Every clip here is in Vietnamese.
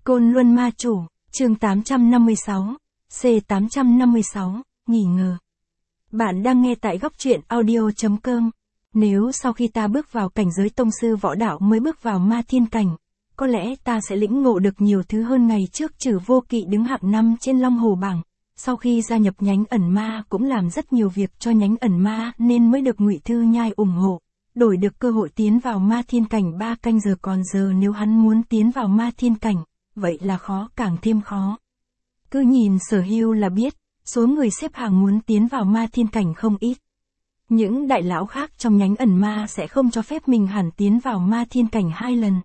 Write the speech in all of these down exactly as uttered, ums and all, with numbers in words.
Côn Luân Ma Chủ, chương tám trăm năm mươi sáu, C tám trăm năm mươi sáu, nghỉ ngờ. Bạn đang nghe tại góc truyện audio.com. Nếu sau khi ta bước vào cảnh giới tông sư võ đạo mới bước vào ma thiên cảnh, có lẽ ta sẽ lĩnh ngộ được nhiều thứ hơn ngày trước Trừ Vô Kỵ đứng hạng năm trên Long Hồ bảng. Sau khi gia nhập nhánh ẩn ma cũng làm rất nhiều việc cho nhánh ẩn ma nên mới được Ngụy Thư Nhai ủng hộ, đổi được cơ hội tiến vào ma thiên cảnh ba canh giờ còn giờ nếu hắn muốn tiến vào ma thiên cảnh, vậy là khó càng thêm khó. Cứ nhìn Sở Hưu là biết, số người xếp hàng muốn tiến vào ma thiên cảnh không ít. Những đại lão khác trong nhánh ẩn ma sẽ không cho phép mình hẳn tiến vào ma thiên cảnh hai lần.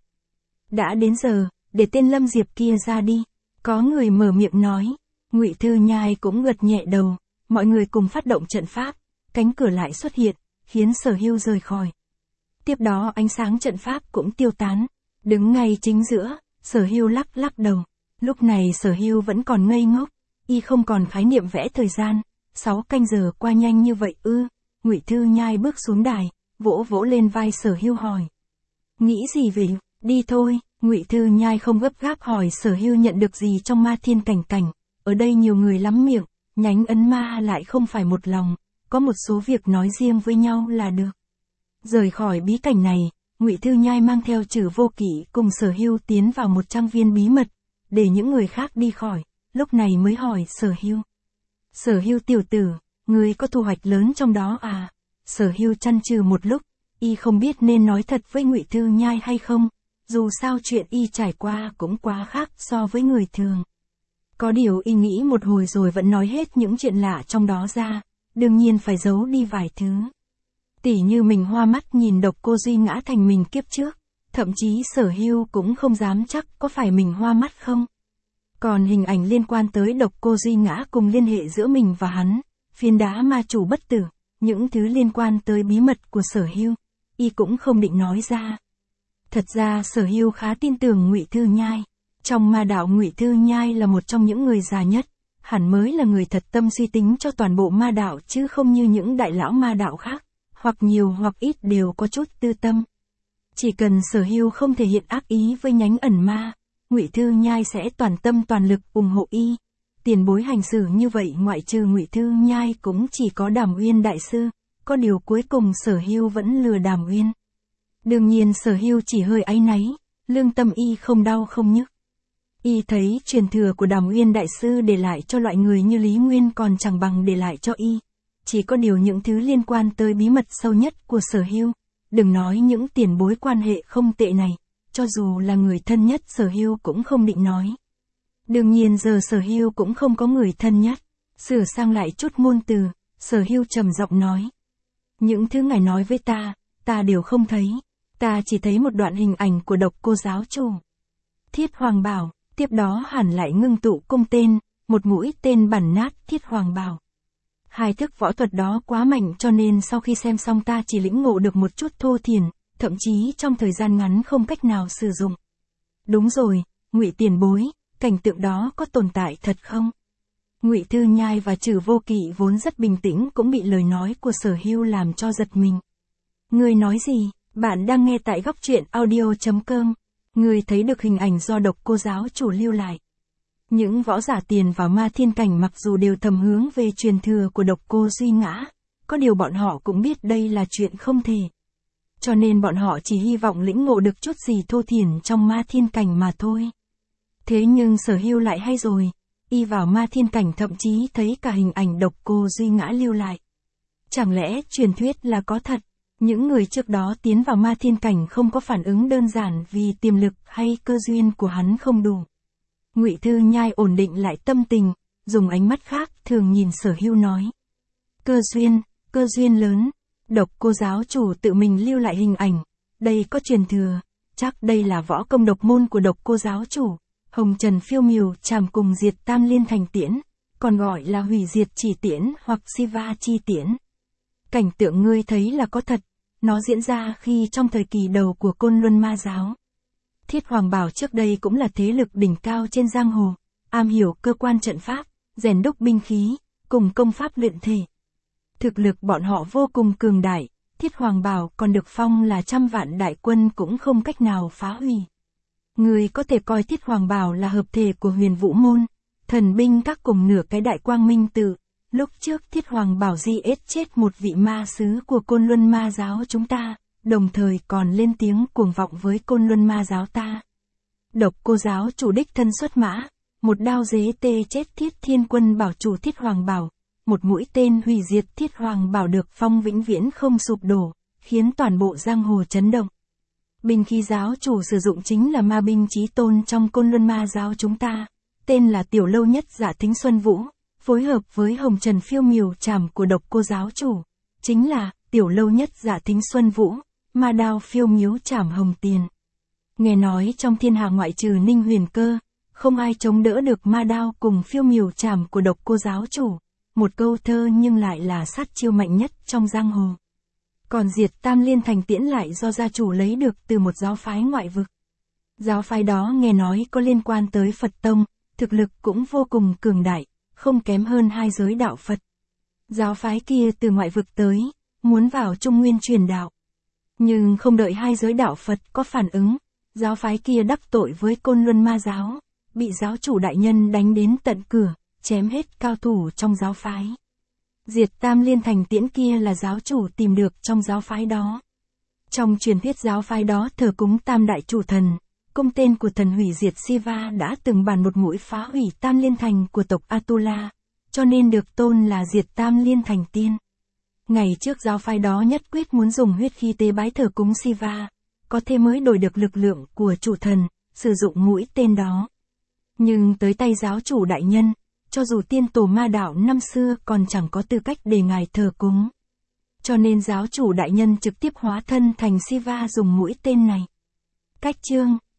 Đã đến giờ, để tên Lâm Diệp kia ra đi. Có người mở miệng nói. Ngụy Thư Nhai cũng gật nhẹ đầu, mọi người cùng phát động trận pháp, cánh cửa lại xuất hiện, khiến Sở Hưu rời khỏi. Tiếp đó ánh sáng trận pháp cũng tiêu tán, đứng ngay chính giữa, Sở Hưu lắc lắc đầu. Lúc này Sở Hưu vẫn còn ngây ngốc, y không còn khái niệm vẽ thời gian, sáu canh giờ qua nhanh như vậy ư? Ngụy Thư Nhai bước xuống đài, vỗ vỗ lên vai Sở Hưu hỏi. Nghĩ gì vậy? Đi thôi. Ngụy Thư Nhai không gấp gáp hỏi Sở Hưu nhận được gì trong ma thiên cảnh cảnh. Ở đây nhiều người lắm miệng, nhánh ấn ma lại không phải một lòng, có một số việc nói riêng với nhau là được. Rời khỏi bí cảnh này, Ngụy Thư Nhai mang theo Trừ Vô Kỵ cùng Sở Hưu tiến vào một trang viên bí mật, để những người khác đi khỏi, lúc này mới hỏi Sở Hưu. Sở Hưu tiểu tử, ngươi có thu hoạch lớn trong đó à? Sở Hưu chăn chừ một lúc, y không biết nên nói thật với Ngụy Thư Nhai hay không, dù sao chuyện y trải qua cũng quá khác so với người thường. Có điều y nghĩ một hồi rồi vẫn nói hết những chuyện lạ trong đó ra, đương nhiên phải giấu đi vài thứ. Tỉ như mình hoa mắt nhìn Độc Cô Duy ngã thành mình kiếp trước, thậm chí Sở Hưu cũng không dám chắc có phải mình hoa mắt không. Còn hình ảnh liên quan tới Độc Cô Duy ngã cùng liên hệ giữa mình và hắn, phiến đá ma chủ bất tử, những thứ liên quan tới bí mật của Sở Hưu, y cũng không định nói ra. Thật ra Sở Hưu khá tin tưởng Ngụy Thư Nhai. Trong ma đạo Ngụy Thư Nhai là một trong những người già nhất, hẳn mới là người thật tâm suy tính cho toàn bộ ma đạo chứ không như những đại lão ma đạo khác, hoặc nhiều hoặc ít đều có chút tư tâm. Chỉ cần Sở Hưu không thể hiện ác ý với nhánh ẩn ma, Ngụy Thư Nhai sẽ toàn tâm toàn lực ủng hộ y. Tiền bối hành xử như vậy ngoại trừ Ngụy Thư Nhai cũng chỉ có Đàm Uyên đại sư, có điều cuối cùng Sở Hưu vẫn lừa Đàm Uyên. Đương nhiên Sở Hưu chỉ hơi áy náy, lương tâm y không đau không nhức. Y thấy truyền thừa của Đàm Uyên đại sư để lại cho loại người như Lý Nguyên còn chẳng bằng để lại cho y. Chỉ có điều những thứ liên quan tới bí mật sâu nhất của Sở Hưu, đừng nói những tiền bối quan hệ không tệ này, cho dù là người thân nhất Sở Hưu cũng không định nói. Đương nhiên giờ Sở Hưu cũng không có người thân nhất. Sửa sang lại chút ngôn từ, Sở Hưu trầm giọng nói. Những thứ ngài nói với ta, ta đều không thấy. Ta chỉ thấy một đoạn hình ảnh của Độc Cô giáo chủ. Thiết Hoàng Bảo. Tiếp đó hẳn lại ngưng tụ cung tên, một mũi tên bắn nát Thiết Hoàng Bảo. Hai thức võ thuật đó quá mạnh cho nên sau khi xem xong ta chỉ lĩnh ngộ được một chút thô thiển, thậm chí trong thời gian ngắn không cách nào sử dụng. Đúng rồi, Ngụy tiền bối, cảnh tượng đó có tồn tại thật không? Ngụy Thư Nhai và Trừ Vô Kỵ vốn rất bình tĩnh cũng bị lời nói của Sở Hưu làm cho giật mình. Ngươi nói gì? Bạn đang nghe tại góc truyện audio.com. Người thấy được hình ảnh do Độc Cô giáo chủ lưu lại. Những võ giả tiền vào ma thiên cảnh mặc dù đều thầm hướng về truyền thừa của Độc Cô Duy ngã, có điều bọn họ cũng biết đây là chuyện không thể. Cho nên bọn họ chỉ hy vọng lĩnh ngộ được chút gì thô thiển trong ma thiên cảnh mà thôi. Thế nhưng Sở Hưu lại hay rồi, y vào ma thiên cảnh thậm chí thấy cả hình ảnh Độc Cô Duy ngã lưu lại. Chẳng lẽ truyền thuyết là có thật? Những người trước đó tiến vào ma thiên cảnh không có phản ứng đơn giản vì tiềm lực hay cơ duyên của hắn không đủ. Ngụy Thư Nhai ổn định lại tâm tình, dùng ánh mắt khác thường nhìn Sở Hưu nói. Cơ duyên, cơ duyên lớn, Độc Cô giáo chủ tự mình lưu lại hình ảnh, đây có truyền thừa, chắc đây là võ công độc môn của Độc Cô giáo chủ, hồng trần phiêu miểu chàm cùng diệt tam liên thành tiễn, còn gọi là hủy diệt chỉ tiễn hoặc Siva chi tiễn. Cảnh tượng ngươi thấy là có thật. Nó diễn ra khi trong thời kỳ đầu của Côn Luân ma giáo. Thiết Hoàng Bảo trước đây cũng là thế lực đỉnh cao trên giang hồ, am hiểu cơ quan trận pháp, rèn đúc binh khí, cùng công pháp luyện thể. Thực lực bọn họ vô cùng cường đại, Thiết Hoàng Bảo còn được phong là trăm vạn đại quân cũng không cách nào phá hủy. Người có thể coi Thiết Hoàng Bảo là hợp thể của Huyền Vũ Môn, thần binh các cùng nửa cái Đại Quang Minh Tự. Lúc trước Thiết Hoàng Bảo di ết chết một vị ma sứ của Côn Luân Ma giáo chúng ta, đồng thời còn lên tiếng cuồng vọng với Côn Luân Ma giáo ta. Độc Cô giáo chủ đích thân xuất mã, một đao dế tê chết Thiết Thiên Quân bảo chủ Thiết Hoàng Bảo, một mũi tên hủy diệt Thiết Hoàng Bảo được phong vĩnh viễn không sụp đổ, khiến toàn bộ giang hồ chấn động. Binh khí giáo chủ sử dụng chính là ma binh chí tôn trong Côn Luân Ma giáo chúng ta, tên là Tiểu Lâu Nhất Dạ Thính Xuân Vũ, phối hợp với Hồng Trần Phiêu Miểu Trảm của Độc Cô giáo chủ, chính là Tiểu Lâu Nhất Dạ Thính Xuân Vũ, ma đao phiêu miếu trảm hồng tiền. Nghe nói trong thiên hạ ngoại trừ Ninh Huyền Cơ, không ai chống đỡ được ma đao cùng phiêu miểu trảm của Độc Cô giáo chủ, một câu thơ nhưng lại là sát chiêu mạnh nhất trong giang hồ. Còn Diệt Tam Liên Thành Tiễn lại do gia chủ lấy được từ một giáo phái ngoại vực. Giáo phái đó nghe nói có liên quan tới Phật Tông, thực lực cũng vô cùng cường đại, không kém hơn hai giới đạo Phật. Giáo phái kia từ ngoại vực tới, muốn vào Trung Nguyên truyền đạo. Nhưng không đợi hai giới đạo Phật có phản ứng, giáo phái kia đắc tội với Côn Luân Ma giáo, bị giáo chủ đại nhân đánh đến tận cửa, chém hết cao thủ trong giáo phái. Diệt Tam Liên Thành Tiễn kia là giáo chủ tìm được trong giáo phái đó. Trong truyền thuyết giáo phái đó thờ cúng Tam Đại Chủ Thần, cung tên của thần hủy diệt Siva đã từng bàn một mũi phá hủy Tam Liên Thành của tộc Atula, cho nên được tôn là Diệt Tam Liên Thành Tiên. Ngày trước giáo phái đó nhất quyết muốn dùng huyết khí tế bái thờ cúng Siva, có thế mới đổi được lực lượng của chủ thần, sử dụng mũi tên đó. Nhưng tới tay giáo chủ đại nhân, cho dù tiên tổ ma đạo năm xưa còn chẳng có tư cách để ngài thờ cúng. Cho nên giáo chủ đại nhân trực tiếp hóa thân thành Siva dùng mũi tên này. Cách chương